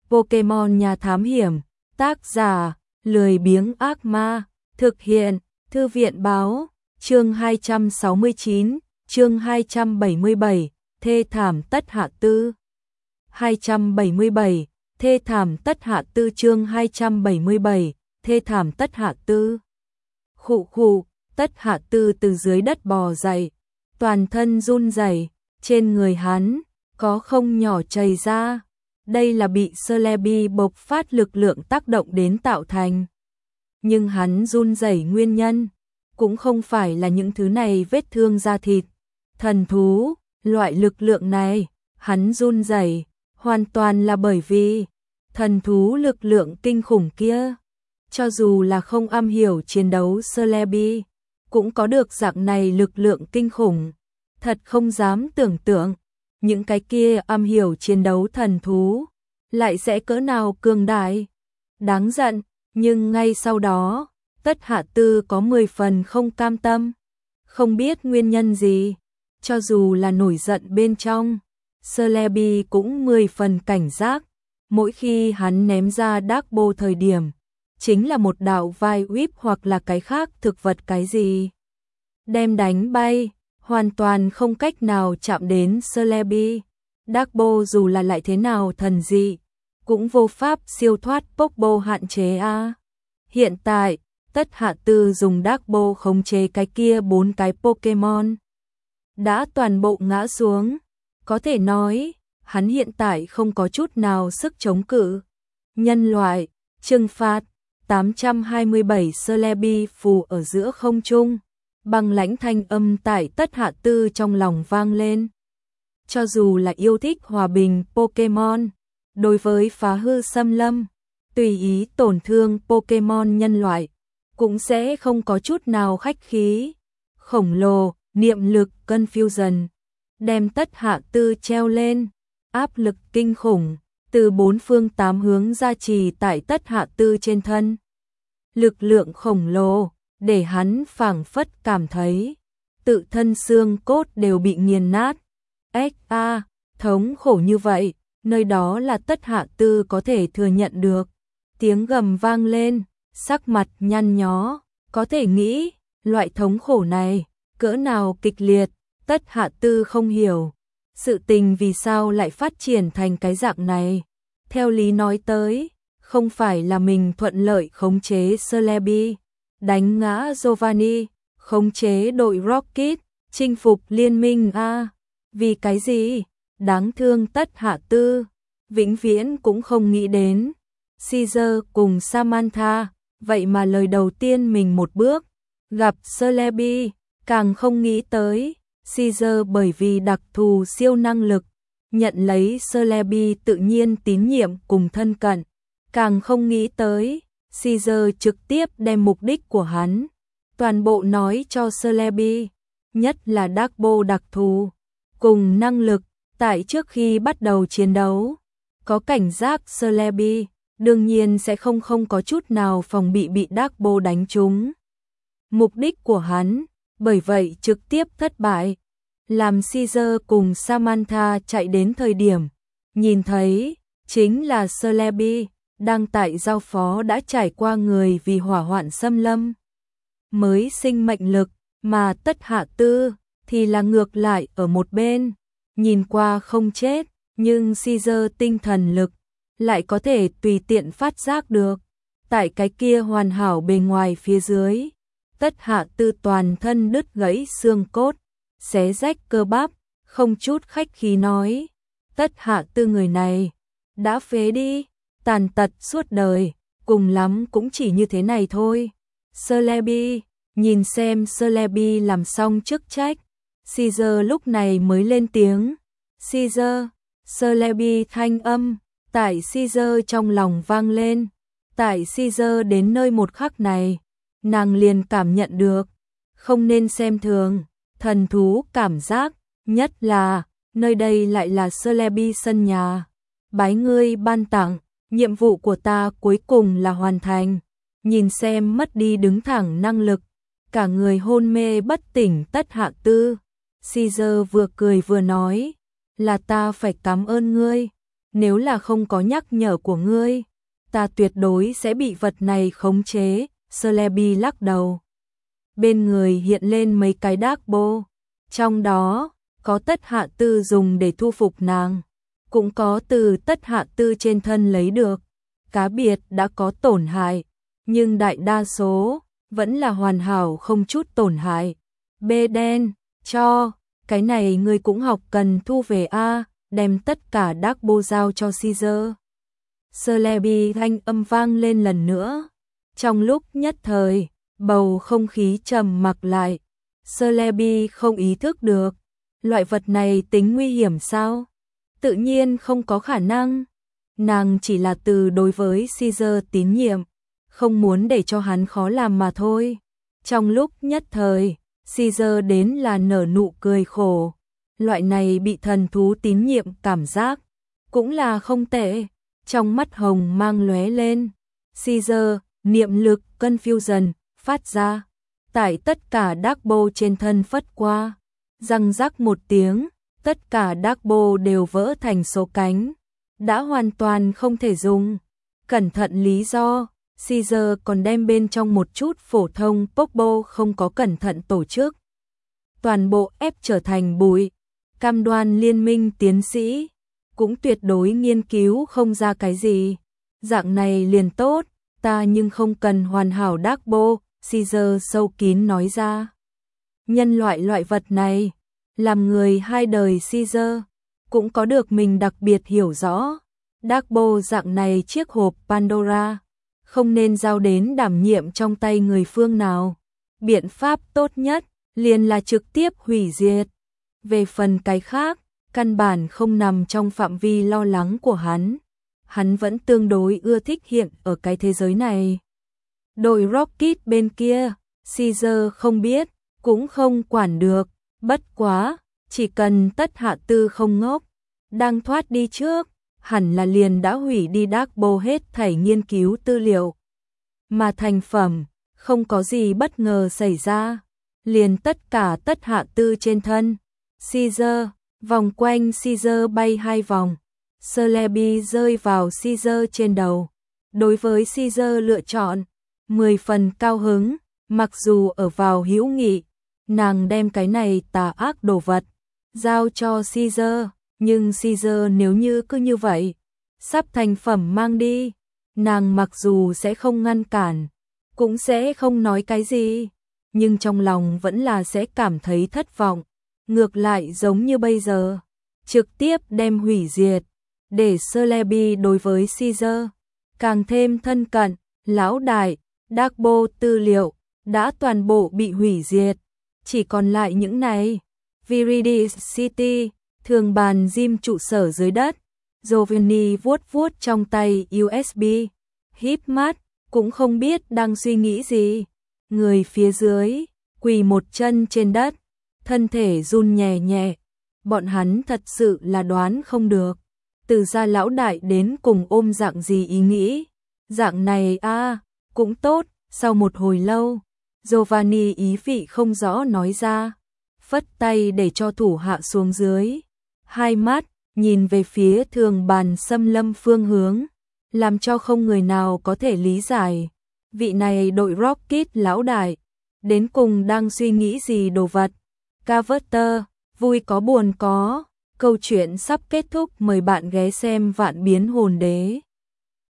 Pokemon nhà thám hiểm, tác giả, lười biếng ác ma, thực hiện, thư viện báo, chương 269, chương 277, thê thảm tất hạ tư. 277, thê thảm tất hạ tư chương 277, thê thảm tất hạ tư. Khụ khụ, tất hạ tư từ dưới đất bò dậy, toàn thân run rẩy, trên người hắn có không nhỏ chảy ra. Đây là bị Celebi bộc phát lực lượng tác động đến tạo thành. Nhưng hắn run rẩy nguyên nhân cũng không phải là những thứ này vết thương da thịt. Thần thú, loại lực lượng này, hắn run rẩy hoàn toàn là bởi vì thần thú lực lượng kinh khủng kia. Cho dù là không am hiểu chiến đấu Celebi, cũng có được dạng này lực lượng kinh khủng. Thật không dám tưởng tượng, những cái kia am hiểu chiến đấu thần thú, lại sẽ cỡ nào cường đại. Đáng giận, nhưng ngay sau đó, tất hạ tư có 10 phần không cam tâm. Không biết nguyên nhân gì, cho dù là nổi giận bên trong, Celebi cũng 10 phần cảnh giác. Mỗi khi hắn ném ra Dark Ball thời điểm, chính là một đạo vai whip hoặc là cái khác thực vật cái gì. Đem đánh bay, hoàn toàn không cách nào chạm đến Celebi. Dark Ball dù là lại thế nào thần dị, cũng vô pháp siêu thoát Pokeball hạn chế a. Hiện tại, tất hạ tư dùng Dark Ball khống chế cái kia 4 cái Pokemon. Đã toàn bộ ngã xuống. Có thể nói, hắn hiện tại không có chút nào sức chống cự. Nhân loại, trừng phạt, 827 Celebi phù ở giữa không trung. Băng lãnh thanh âm tại tất hạ tư trong lòng vang lên. Cho dù là yêu thích hòa bình Pokemon, đối với phá hư xâm lâm, tùy ý tổn thương Pokemon nhân loại, cũng sẽ không có chút nào khách khí. Khổng lồ, niệm lực Confusion, đem tất hạ tư treo lên, áp lực kinh khủng, từ 4 phương 8 hướng gia trì tại tất hạ tư trên thân. Lực lượng khổng lồ, để hắn phảng phất cảm thấy, tự thân xương cốt đều bị nghiền nát. Thống khổ như vậy, nơi đó là tất hạ tư có thể thừa nhận được. Tiếng gầm vang lên, sắc mặt nhăn nhó, có thể nghĩ, loại thống khổ này, cỡ nào kịch liệt, tất hạ tư không hiểu. Sự tình vì sao lại phát triển thành cái dạng này. Theo lý nói tới, không phải là mình thuận lợi khống chế Celebi, đánh ngã Giovanni, khống chế đội Rocket, chinh phục liên minh a. Vì cái gì? Đáng thương tất hạ tư, vĩnh viễn cũng không nghĩ đến. Caesar cùng Samantha, vậy mà lời đầu tiên mình một bước, gặp Celebi, càng không nghĩ tới. Caesar bởi vì đặc thù siêu năng lực, nhận lấy Celebi tự nhiên tín nhiệm cùng thân cận, càng không nghĩ tới. Caesar trực tiếp đem mục đích của hắn toàn bộ nói cho Celebi, nhất là Dark Ball đặc thù cùng năng lực. Tại trước khi bắt đầu chiến đấu, có cảnh giác Celebi, đương nhiên sẽ không có chút nào phòng bị Dark Ball đánh trúng. Mục đích của hắn, bởi vậy trực tiếp thất bại. Làm Caesar cùng Samantha chạy đến thời điểm, nhìn thấy, chính là Celebi, đang tại giao phó đã trải qua người vì hỏa hoạn xâm lâm. Mới sinh mệnh lực, mà tất hạ tư, thì là ngược lại ở một bên. Nhìn qua không chết, nhưng Caesar tinh thần lực lại có thể tùy tiện phát giác được. Tại cái kia hoàn hảo bề ngoài phía dưới, tất hạ tư toàn thân đứt gãy xương cốt, xé rách cơ bắp, không chút khách khí nói. Tất hạ tư người này, đã phế đi, tàn tật suốt đời, cùng lắm cũng chỉ như thế này thôi. Celebi, nhìn xem Celebi làm xong chức trách. Caesar lúc này mới lên tiếng. Caesar, Celebi thanh âm, tại Caesar trong lòng vang lên. Tại Caesar đến nơi một khắc này, nàng liền cảm nhận được, không nên xem thường, thần thú cảm giác, nhất là, nơi đây lại là Celebi sân nhà. Bái ngươi ban tặng, nhiệm vụ của ta cuối cùng là hoàn thành. Nhìn xem mất đi đứng thẳng năng lực, cả người hôn mê bất tỉnh tất hạ tư. Caesar vừa cười vừa nói, là ta phải cảm ơn ngươi. nếu là không có nhắc nhở của ngươi, ta tuyệt đối sẽ bị vật này khống chế. Celebi lắc đầu. Bên người hiện lên mấy cái Dark Ball, trong đó có Tất Hạ Tư dùng để thu phục nàng, cũng có từ Tất Hạ Tư trên thân lấy được. Cá biệt đã có tổn hại, nhưng đại đa số vẫn là hoàn hảo không chút tổn hại. Bê đen, cho, cái này ngươi cũng học cần thu về a, đem tất cả Dark Ball giao cho Caesar. Celebi thanh âm vang lên lần nữa. Trong lúc nhất thời, bầu không khí trầm mặc lại. Celebi không ý thức được, loại vật này tính nguy hiểm sao? Tự nhiên không có khả năng. Nàng chỉ là từ đối với Caesar tín nhiệm, không muốn để cho hắn khó làm mà thôi. Trong lúc nhất thời, Caesar đến là nở nụ cười khổ. Loại này bị thần thú tín nhiệm cảm giác, cũng là không tệ. Trong mắt hồng mang lóe lên. Caesar, niệm lực confusion, phát ra. Tại tất cả Dark Ball trên thân phất qua. Răng rắc một tiếng, tất cả Dark Ball đều vỡ thành số cánh. Đã hoàn toàn không thể dùng. Cẩn thận lý do, Caesar còn đem bên trong một chút phổ thông Pokeball không có cẩn thận tổ chức. Toàn bộ ép trở thành bụi. Cam đoan liên minh tiến sĩ cũng tuyệt đối nghiên cứu không ra cái gì. Dạng này liền tốt, ta nhưng không cần hoàn hảo Dark Ball, Caesar sâu kín nói ra. Nhân loại vật này, làm người hai đời Caesar, cũng có được mình đặc biệt hiểu rõ. Dark Ball dạng này chiếc hộp Pandora, không nên giao đến đảm nhiệm trong tay người phương nào. Biện pháp tốt nhất, liền là trực tiếp hủy diệt. Về phần cái khác, căn bản không nằm trong phạm vi lo lắng của hắn. Hắn vẫn tương đối ưa thích hiện ở cái thế giới này. Đội Rocket bên kia, Caesar không biết, cũng không quản được. Bất quá, chỉ cần Tất Hạ Tư không ngốc, đang thoát đi trước, hẳn là liền đã hủy đi Dark Ball hết thảy nghiên cứu tư liệu. Mà thành phẩm, không có gì bất ngờ xảy ra. Liền tất cả Tất Hạ Tư trên thân. Caesar, vòng quanh Caesar bay 2 vòng. Celebi rơi vào Caesar trên đầu. Đối với Caesar lựa chọn, 10 phần cao hứng, mặc dù ở vào hữu nghị, nàng đem cái này tà ác đồ vật giao cho Caesar, nhưng Caesar nếu như cứ như vậy, sắp thành phẩm mang đi, nàng mặc dù sẽ không ngăn cản, cũng sẽ không nói cái gì, nhưng trong lòng vẫn là sẽ cảm thấy thất vọng. Ngược lại giống như bây giờ, trực tiếp đem hủy diệt, để Celebi đối với Caesar càng thêm thân cận. Lão đại, Dark Ball tư liệu đã toàn bộ bị hủy diệt, chỉ còn lại những này. Viridis City, thường bàn gym trụ sở dưới đất. Giovanni vuốt vuốt trong tay USB, híp mắt, cũng không biết đang suy nghĩ gì. Người phía dưới quỳ một chân trên đất, thân thể run nhẹ nhẹ. Bọn hắn thật sự là đoán không được, từ gia lão đại đến cùng ôm dạng gì ý nghĩ. Dạng này cũng tốt. Sau một hồi lâu, Giovanni ý vị không rõ nói ra, phất tay để cho thủ hạ xuống dưới. Hai mắt nhìn về phía thường bàn xâm lâm phương hướng, làm cho không người nào có thể lý giải. Vị này đội Rocket lão đại, đến cùng đang suy nghĩ gì đồ vật. Carver, vui có buồn có. Câu chuyện sắp kết thúc, mời bạn ghé xem Vạn Biến Hồn Đế.